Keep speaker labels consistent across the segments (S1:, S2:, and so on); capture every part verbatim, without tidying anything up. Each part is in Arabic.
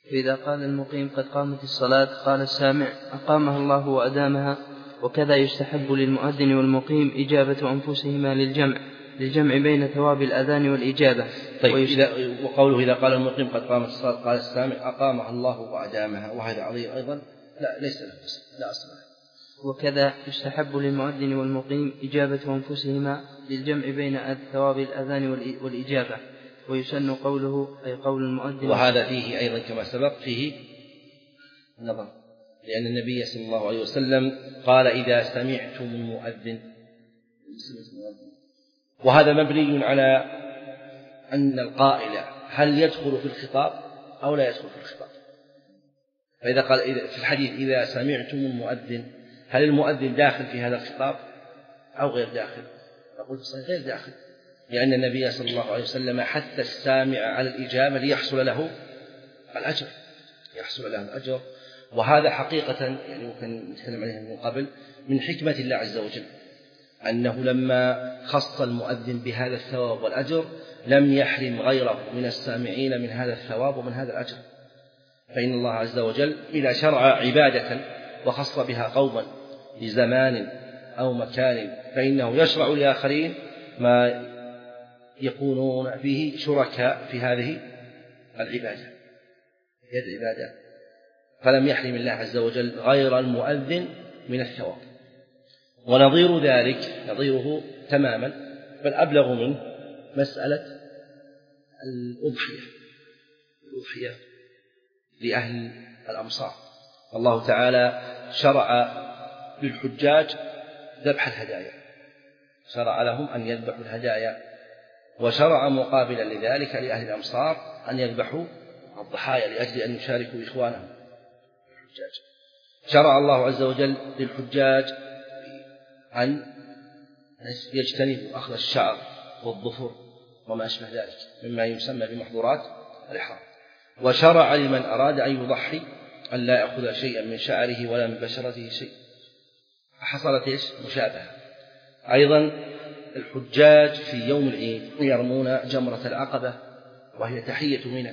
S1: فإذا قال المقيم قد قامت الصلاة قال السامع أقامها الله وأدامها. وكذا يستحب للمؤذن والمقيم إجابة أنفسهما للجمع للجمع بين ثواب الأذان والإجابة.
S2: طيب إذا وقوله إذا قال المقيم قد قامت الصلاة قال السامع أقامها الله وأدامها، وهذا عليه أيضا لا ليس له لا أصل.
S1: وكذا يستحب للمؤذن والمقيم إجابة أنفسهما للجمع بين ثواب الأذان والإجابة. ويسن قوله أي قول المؤذن.
S2: وهذا فيه أيضا كما سبق فيه نظر، لأن النبي صلى الله عليه وسلم قال إذا سمعتم المؤذن، وهذا مبني على أن القائل هل يدخل في الخطاب أو لا يدخل في الخطاب. فإذا قال في الحديث إذا سمعتم المؤذن، هل المؤذن داخل في هذا الخطاب أو غير داخل؟ أقول غير داخل، لأن النبي صلى الله عليه وسلم حث السامع على الإجابة ليحصل له الأجر يحصل له الأجر وهذا حقيقة يعني ممكن نتكلم عليه من قبل من حكمة الله عز وجل، أنه لما خص المؤذن بهذا الثواب والأجر لم يحرم غيره من السامعين من هذا الثواب ومن هذا الأجر. فإن الله عز وجل إذا شرع عبادة وخص بها قوما لزمان أو مكان فإنه يشرع لآخرين ما يكونون فيه شركاء في هذه العبادة هذه العبادة فلم يحرم الله عز وجل غير المؤذن من الثواب. ونظير ذلك نظيره تماما بل أبلغ منه مسألة الأضحية الأضحية لأهل الأمصار. الله تعالى شرع للحجاج ذبح الهدايا، شرع لهم أن يذبحوا الهدايا، وشرع مقابلا لذلك لأهل الأمصار أن يذبحوا الضحايا لأجل أن يشاركوا إخوانهم الحجاج. شرع الله عز وجل للحجاج أن يجتنبوا أخذ الشعر والظفر وما أشبه ذلك مما يسمى بمحظورات الإحرام. وشرع لمن أراد أن يضحي أن لا يأخذ شيئا من شعره ولا من بشرته شيء، حصلت إيش مشابهة. أيضا الحجاج في يوم العيد يرمون جمرة العقبة وهي تحية منى،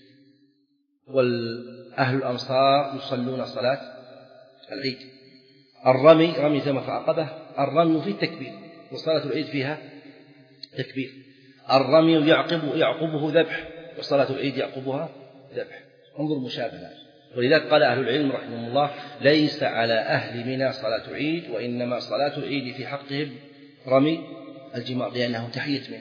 S2: والأهل الأمصار يصلون صلاة العيد. الرمي رمي جمرة العقبة الرمي فيه تكبير وصلاة العيد فيها تكبير. الرمي يعقب يعقبه ذبح وصلاة العيد يعقبها ذبح. انظر مشابهة. ولذلك قال أهل العلم رحمهم الله ليس على أهل منى صلاة عيد وإنما صلاة العيد في حقهم رمي الجمار لأنه تحية منى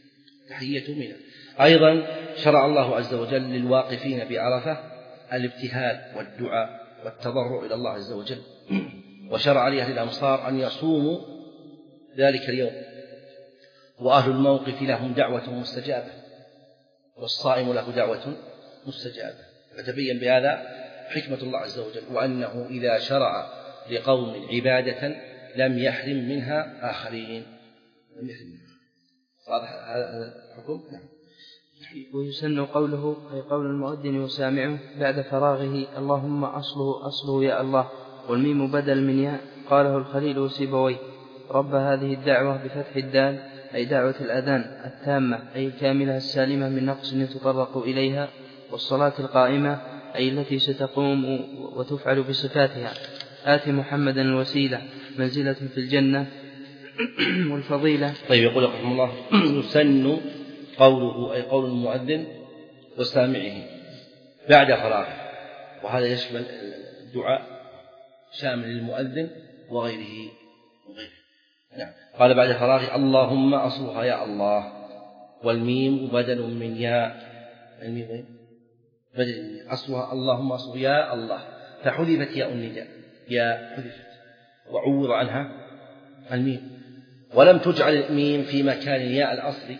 S2: تحية منى. أيضا شرع الله عز وجل للواقفين بعرفة الابتهال والدعاء والتضرع إلى الله عز وجل، وشرع لأهل الأمصار أن يصوموا ذلك اليوم، وأهل الموقف لهم دعوة مستجابة والصائم له دعوة مستجابة. فتبين بهذا حكمة الله عز وجل وأنه إذا شرع لقوم عبادة لم يحرم منها آخرين لم يحرم منها. واضح هذا الحكم؟ نعم.
S1: ويسن قوله أي قول المؤذن وسامعه بعد فراغه اللهم أصله أصله يا الله، والميم بدل من ياء. قاله الخليل وسيبويه. رب هذه الدعوة بفتح الدال أي دعوة الأذان التامة أي الكاملة السالمة من نقص يتطرق إليها، والصلاة القائمة أي التي ستقوم وتفعل بصفاتها. آت محمدا الوسيلة منزلة في الجنة والفضيلة.
S2: طيب يقول رحمه الله يسن قوله أي قول المؤذن وسامعه بعد فراغه، وهذا يشمل الدعاء شامل للمؤذن وغيره وغيره. نعم. قال بعد فراغه اللهم أصلها يا الله، والميم بدل من ياء. الميم وين؟ بدل من ياء أصلها اللهم أصلها يا الله، فحذفت ياء النداء يا حذفت وعوض عنها الميم، ولم تجعل الميم في مكان الياء الأصلي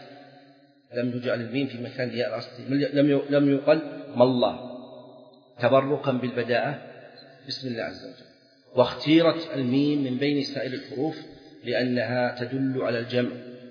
S2: لم تجعل الميم في مكان الياء الأصلي لم لم يقل ما الله تبركا بالبداءة بسم الله عز وجل. واختيرت الميم من بين سائر الحروف لأنها تدل على الجمع،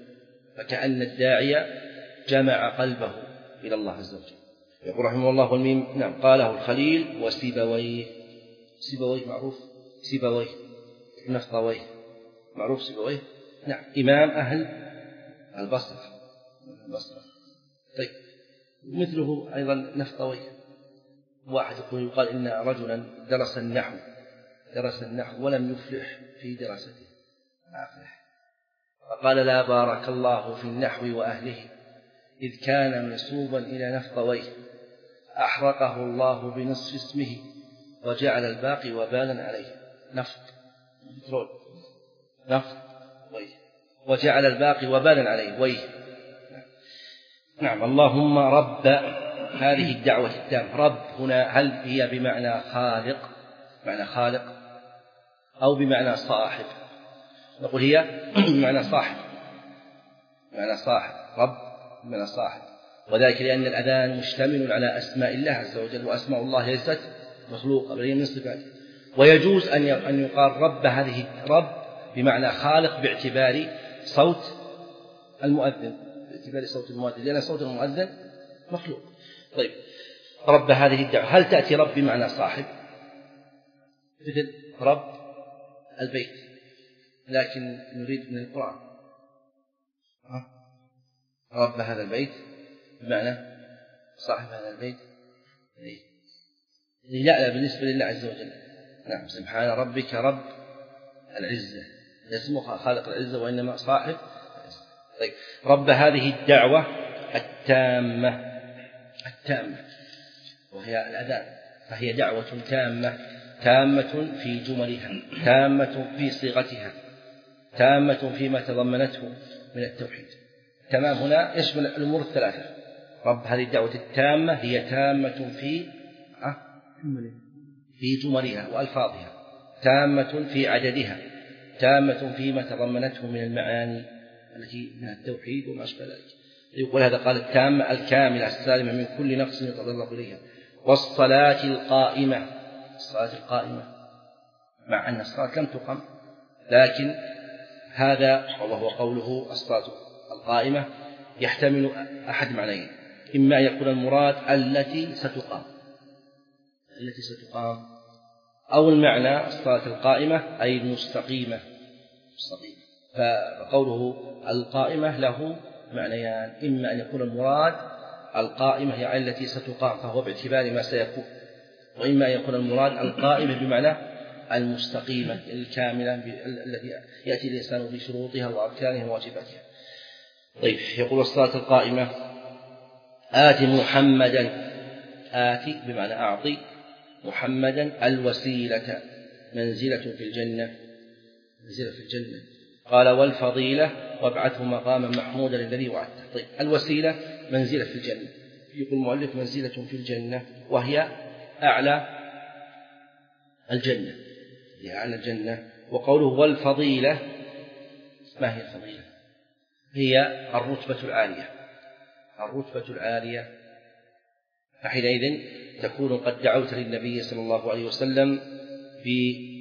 S2: فكأن الداعية جمع قلبه إلى الله عز وجل. يقول رحمه الله والميم نعم. قاله الخليل وسيبويه. سيبويه معروف سيبويه نفطويه معروف سيبويه نعم إمام أهل البصرة البصرة. طيب مثله أيضا نفطويه واحد يقول يقال إن رجلا درس النحو درس النحو ولم يفلح في دراسته ما أفلح، فقال لا بارك الله في النحو وأهله إذ كان منسوبا إلى نفطويه أحرقه الله بنصف اسمه وجعل الباقي وبالا عليه. نفط بترول نفط ويه وجعل الباقي وبالا عليه ويه. نعم. اللهم رب هذه الدعوة التامة. رب هنا هل هي بمعنى خالق معنى خالق أو بمعنى صاحب؟ نقول هي بمعنى صاحب بمعنى صاحب رب بمعنى صاحب، وذلك لأن الأذان مشتمل على أسماء الله عز وجل، وأسماء الله ليست مخلوقة بل هي من صفاته. ويجوز أن يقال رب هذه رب بمعنى خالق باعتبار صوت المؤذن باعتبار صوت المؤذن لأن صوت المؤذن مخلوق. طيب رب هذه الدعوة هل تأتي رب بمعنى صاحب مثل رب البيت، لكن نريد من القرآن رب هذا البيت بمعنى صاحب هذا البيت لا, لا بالنسبة لله عز وجل. نعم. سبحان ربك رب العزة اسمه خالق العزة وإنما صاحب. طيب رب هذه الدعوة التامة التامة وهي الأذان، فهي دعوة تامة تامة في جملها تامة في صيغتها تامة فيما تضمنته من التوحيد. تمام هنا يشمل الأمور الثلاثة. رب هذه الدعوة التامة هي تامة في في جملها وألفاظها، تامة في عددها، تامة فيما تضمنته من المعاني التي من التوحيد وما أشبه ذلك. يقول هذا قال التامة الكاملة السالمة من كل نقص يتطرق إليها. والصلاة القائمة الصلاة القائمة مع أن الصلاة لم تقم، لكن هذا وهو قوله الصلاة القائمة يحتمل أحد معنيين، إما يكون المراد التي ستقام التي ستقام أو المعنى الصلاة القائمة أي المستقيمة مستقيمة. فقوله القائمة له معنيان، إما أن يكون المراد القائمة هي التي ستقام فهو باعتبار ما سيكون، وإما أن يكون المراد القائمة بمعنى المستقيمة الكاملة التي يأتي الإنسان بشروطها وأركانها وواجباتها. طيب يقول الصلاة القائمة آت محمدا آتي بمعنى أعطي محمدا الوسيلة منزلة في الجنة منزلة في الجنة. قال والفضيلة وابعثه مقاما محمودا الذي وعدته. طيب الوسيلة منزلة في الجنة، يقول المؤلف منزلة في الجنة وهي أعلى الجنة هي أعلى الجنة. وقوله والفضيلة ما هي الفضيلة؟ هي الرتبة العالية الرتبة العالية فحينئذ تكون قد دعوت للنبي صلى الله عليه وسلم في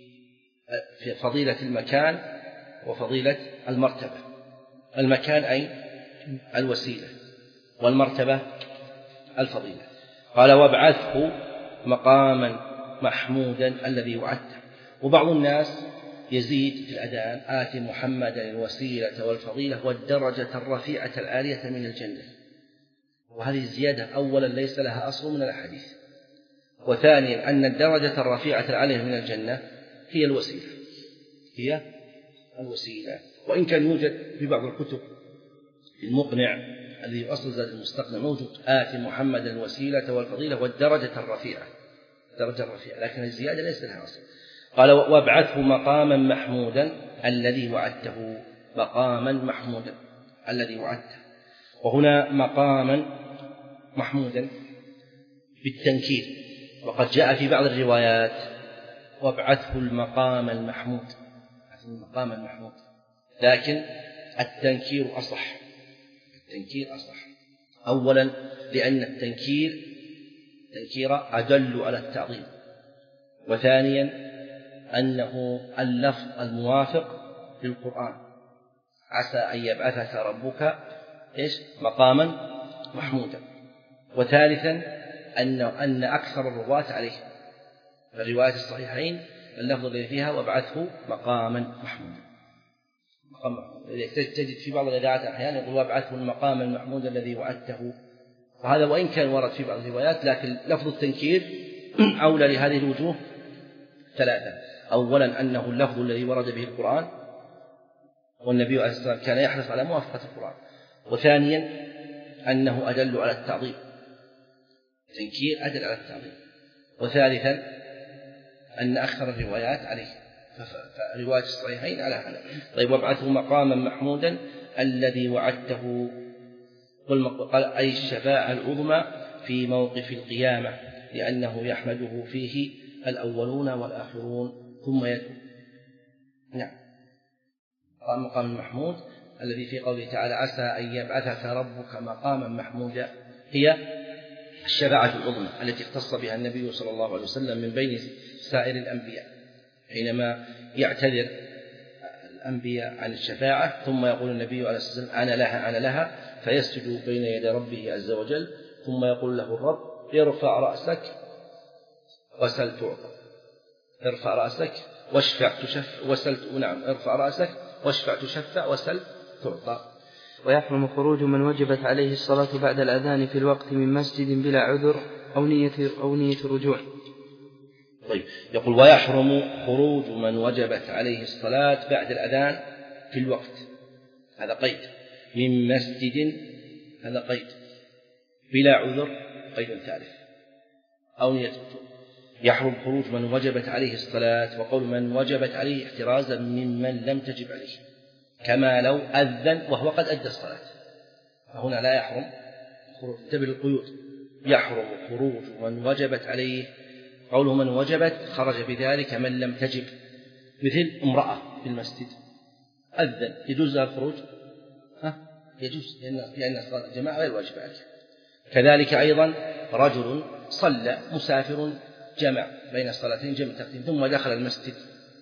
S2: فضيلة المكان وفضيلة المرتبة. المكان أي الوسيلة والمرتبة الفضيلة. قال وابعثه مقاما محمودا الذي وعدته. وبعض الناس يزيد في الأذان آت محمدا الوسيلة والفضيلة والدرجة الرفيعة العالية من الجنة، وهذه الزيادة أولا ليس لها أصل من الحديث، وثانيا أن الدرجة الرفيعة العالية من الجنة هي الوسيلة هي الوسيلة وإن كان يوجد في بعض الكتب المقنع الذي أصل زاد المستقنع موجود آت محمدا الوسيلة والفضيلة والدرجة الرفيعة الدرجة الرفيعة، لكن الزيادة ليس لها أصل. قال وابعثه مقاما محمودا الذي وعدته مقاما محمودا الذي وعدته. وهنا مقاما محمودا بالتنكير، وقد جاء في بعض الروايات وابعثه المقام المحمود المقام المحمود، لكن التنكير أصح التنكير أصح أولا لأن التنكير تنكير أدل على التعظيم، وثانيا أنه اللفظ الموافق للقرآن عسى أن يبعثك ربك إيش مقاما محمودا، وثالثا أن أن أكثر الرواة عليه في الروايات الصحيحين اللفظ الذي فيها وابعثه مقاما محمودا. تجد في بعض الإذاعات أحيانا يقول وابعثه المقام المحمود الذي وعدته وهذا وإن كان ورد في بعض الروايات، لكن لفظ التنكير أولى لهذه الوجوه ثلاثة. أولا أنه اللفظ الذي ورد به القرآن، والنبي عليه الصلاة والسلام كان يحرص على موافقة القرآن. وثانيا أنه أدل على التعظيم، تنكير أدل على التعظيم. وثالثا أن أكثر الروايات عليه، فرواية الصحيحين على هذا. طيب وابعثه مقاما محمودا الذي وعدته، قال أي الشفاعة العظمى في موقف القيامة، لأنه يحمده فيه الأولون والآخرون ثم يدعو. نعم، قال مقام محمود الذي في قوله تعالى عسى أن يبعثك ربك مقاما محمودا، هي الشفاعة العظمى التي اختص بها النبي صلى الله عليه وسلم من بين سائر الأنبياء، حينما يعتذر الأنبياء عن الشفاعة ثم يقول النبي عليه الصلاة والسلام أنا لها أنا لها، فيسجد بين يدي ربه عز وجل، ثم يقول له الرب ارفع رأسك وسل تعطى، ارفع رأسك واشفع تشفع وسل، نعم ارفع رأسك واشفع تشفع وسل تعطى.
S1: ويحرم خروج من وجبت عليه الصلاة بعد الأذان في الوقت من مسجد بلا عذر أو نية أو نية رجوع.
S2: طيب يقول ويحرم خروج من وجبت عليه الصلاة بعد الأذان في الوقت، هذا قيد، من مسجد هذا قيد، بلا عذر قيد ثالث، أو نية رجوع. يحرم خروج من وجبت عليه الصلاة، وقول من وجبت عليه احترازا ممن لم تجب عليه، كما لو أذن وهو قد أدى الصلاة، فهنا لا يحرم خروج. انتبه للقيود، يحرم خروج من وجبت عليه، قوله من وجبت خرج بذلك من لم تجب، مثل امرأة في المسجد أذن يجوز لها الخروج؟ ها؟ يجوز، لأن صلاة الجماعة غير واجب عليه. كذلك أيضا رجل صلى مسافر جمع بين الصلاتين جمع تقديم، ثم دخل المسجد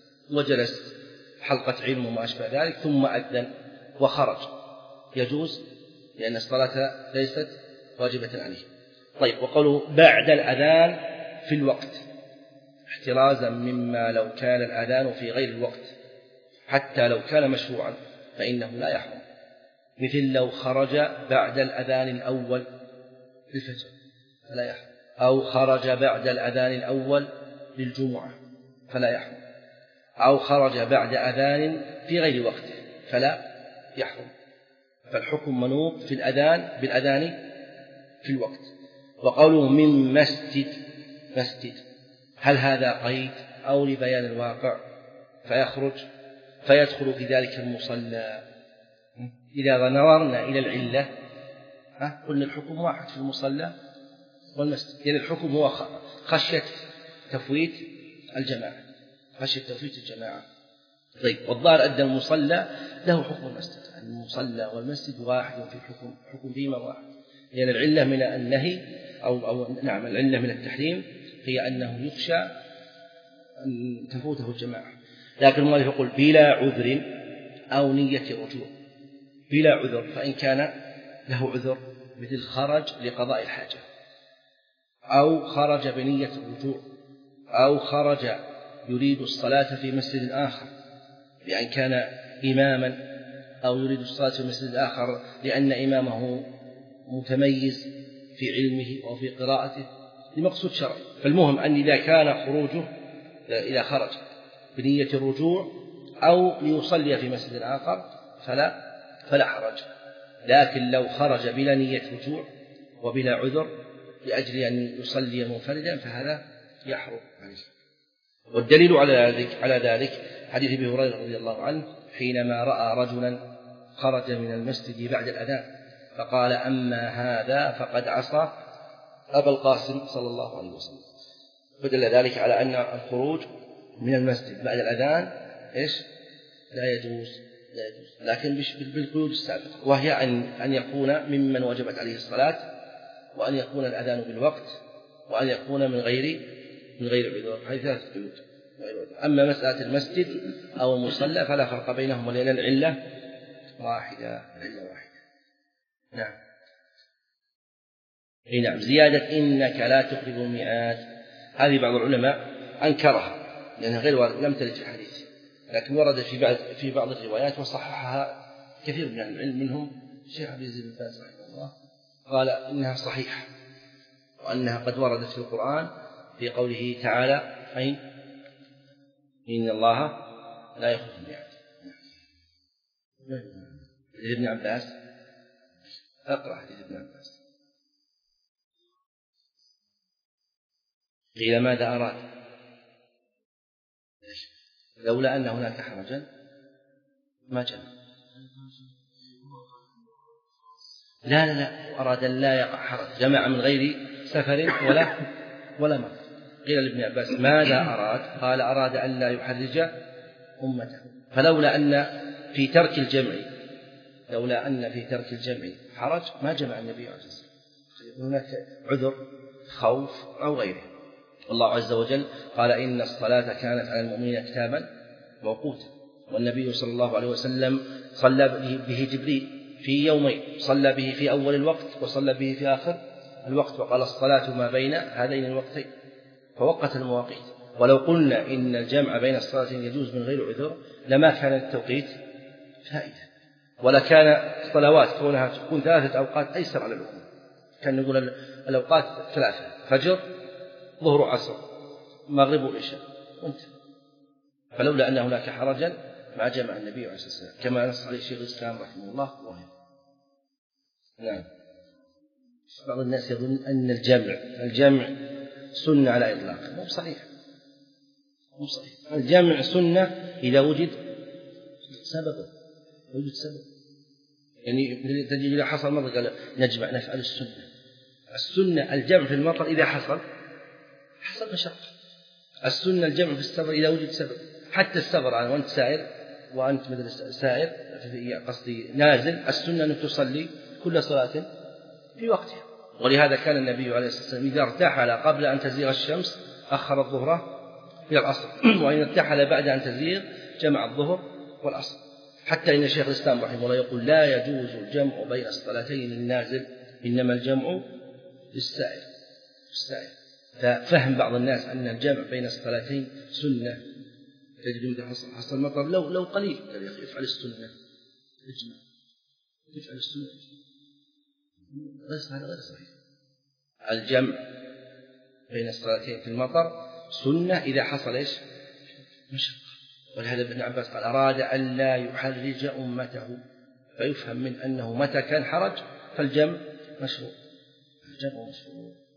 S2: وجلس حلقة علم وما أشبه ذلك، ثم أذن وخرج، يجوز لأن الصلاة ليست واجبة عليه. طيب وقالوا بعد الأذان في الوقت احترازا مما لو كان الأذان في غير الوقت، حتى لو كان مشروعا فإنه لا يحرم، مثل لو خرج بعد الأذان الأول للفجر فلا يحرم، أو خرج بعد الأذان الأول للجمعة فلا يحرم، أو خرج بعد أذان في غير وقته فلا يحرم. فالحكم منوط في الأذان بالأذان في الوقت. وقوله من مسجد، مسجد هل هذا قيد أو لبيان الواقع فيخرج فيدخل في ذلك المصلى؟ إذا نظرنا إلى العلة قلنا الحكم واحد في المصلى والمسجد، يعني الحكم هو خشية تفويت الجماعة، خشية تفويت الجماعة. طيب والظاهر أن المصلى له حكم المسجد، المصلى والمسجد واحد في الحكم، حكم فيما واحد، لأن يعني العلة من النهي أو, أو نعم العلة من التحريم هي أنه يخشى أن تفوته الجماعة. لكن المؤلف يقول بلا عذر أو نية رجوع، بلا عذر، فإن كان له عذر مثل خرج لقضاء الحاجة، أو خرج بنية الرجوع، أو خرج يريد الصلاة في مسجد آخر بأن كان إماما، أو يريد الصلاة في مسجد آخر لأن إمامه متميز في علمه أو في قراءته لمقصود شرعي. فالمهم أن إذا كان خروجه، إذا خرج بنية الرجوع أو ليصلي في مسجد آخر فلا فلا حرج. لكن لو خرج بلا نية رجوع وبلا عذر لأجل أن يصلي منفردا فهذا يحرم عليه. والدليل على ذلك على ذلك حديث أبي هريرة رضي الله عنه حينما رأى رجلا خرج من المسجد بعد الأذان فقال أما هذا فقد عصى أبا القاسم صلى الله عليه وسلم. فدل ذلك على أن الخروج من المسجد بعد الأذان إيش لا يجوز، لا يجوز، لكن بالقيود السابقة، وهي أن أن يكون ممن وجبت عليه الصلاة، وأن يكون الأذان بالوقت، وأن يكون من غير من غير عذر. هذه ثلاثة قيود. أما مسألة المسجد أو المصلى فلا فرق بينهما لأن العلة واحدة، العلة واحدة. نعم. أي نعم. زيادة إنك لا تخلف الميعاد هذه بعض العلماء أنكرها لأنها غير وارد، لم ترد في الحديث، لكن وردت في بعض في بعض الروايات وصححها كثير من العلم، منهم الشيخ عبد العزيز بن باز رحمه الله قال إنها صحيحة وأنها قد وردت في القرآن في قوله تعالى أين إن الله لا يخلف الميعاد. حديث ابن عباس، اقرأ حديث ابن عباس. قيل ماذا أراد؟ لولا أن هناك حرجا ما جمع. لا لا لا أراد أن لا يقع حرج، جمع من غير سفر ولا ولا مرض. قيل لابن عباس ماذا أراد؟ قال أراد أن لا يحرج أمته. فلولا أن في ترك الجمع لولا أن في ترك الجمع حرج ما جمع النبي عليه الصلاة والسلام. هناك عذر خوف أو غيره. الله عز وجل قال إن الصلاة كانت على المؤمنين كتابا موقوتا، والنبي صلى الله عليه وسلم صلى به جبريل في يومين، صلى به في أول الوقت وصلى به في آخر الوقت، وقال الصلاة ما بين هذين الوقتين، فوقت المواقيت. ولو قلنا إن الجمع بين الصلاتين يجوز من غير عذر لما كان التوقيت فائدة، ولا كان الصلوات كونها تكون ثلاثة أوقات أيسر على الأمة. كان نقول الأوقات ثلاثة: فجر، ظهر، عصر، مغرب وعشاء، وانتهى. فلولا أن هناك حرجا ما جمع النبي عليه الصلاة والسلام، كما نص عليه شيخ الإسلام رحمه الله وهي. نعم. بعض الناس يظن أن الجمع الجمع سنة على إطلاق، مو صحيح، مو صحيح. الجمع سنة إذا وجد سبب، وجد سبب. يعني تجي إذا حصل مطر قال نجمع نفعل السنة. السنة الجمع في المطر إذا حصل حصل مشقة. السنة الجمع في السفر إذا وجد سبب. حتى السفر يعني وأنت سائر وأنت مثل سائر قصدي نازل، السنة أن تصلي كل صلاة في وقتها. ولهذا كان النبي عليه الصلاة والسلام إذا ارتحل قبل أن تزيغ الشمس أخر الظهر إلى العصر، وإن ارتحل بعد أن تزيغ جمع الظهر والعصر. حتى إن شيخ الإسلام رحمه الله يقول لا يجوز الجمع بين الصلاتين للنازل، إنما الجمع للسائر. السائر. ففهم بعض الناس أن الجمع بين الصلاتين سنة، تجد إذا حصل حصل مطر لو لو قليل يفعل السنة، يجمع يفعل السنة، بس هذا غير صحيح. الجمع بين الصلاتين في المطر سنة إذا حصل إيش؟ مشقة. ولهذا ابن عباس قال أراد أن لا يحرج أمته، فيفهم من أنه متى كان حرج فالجمع مشروع. الجمع مشروع.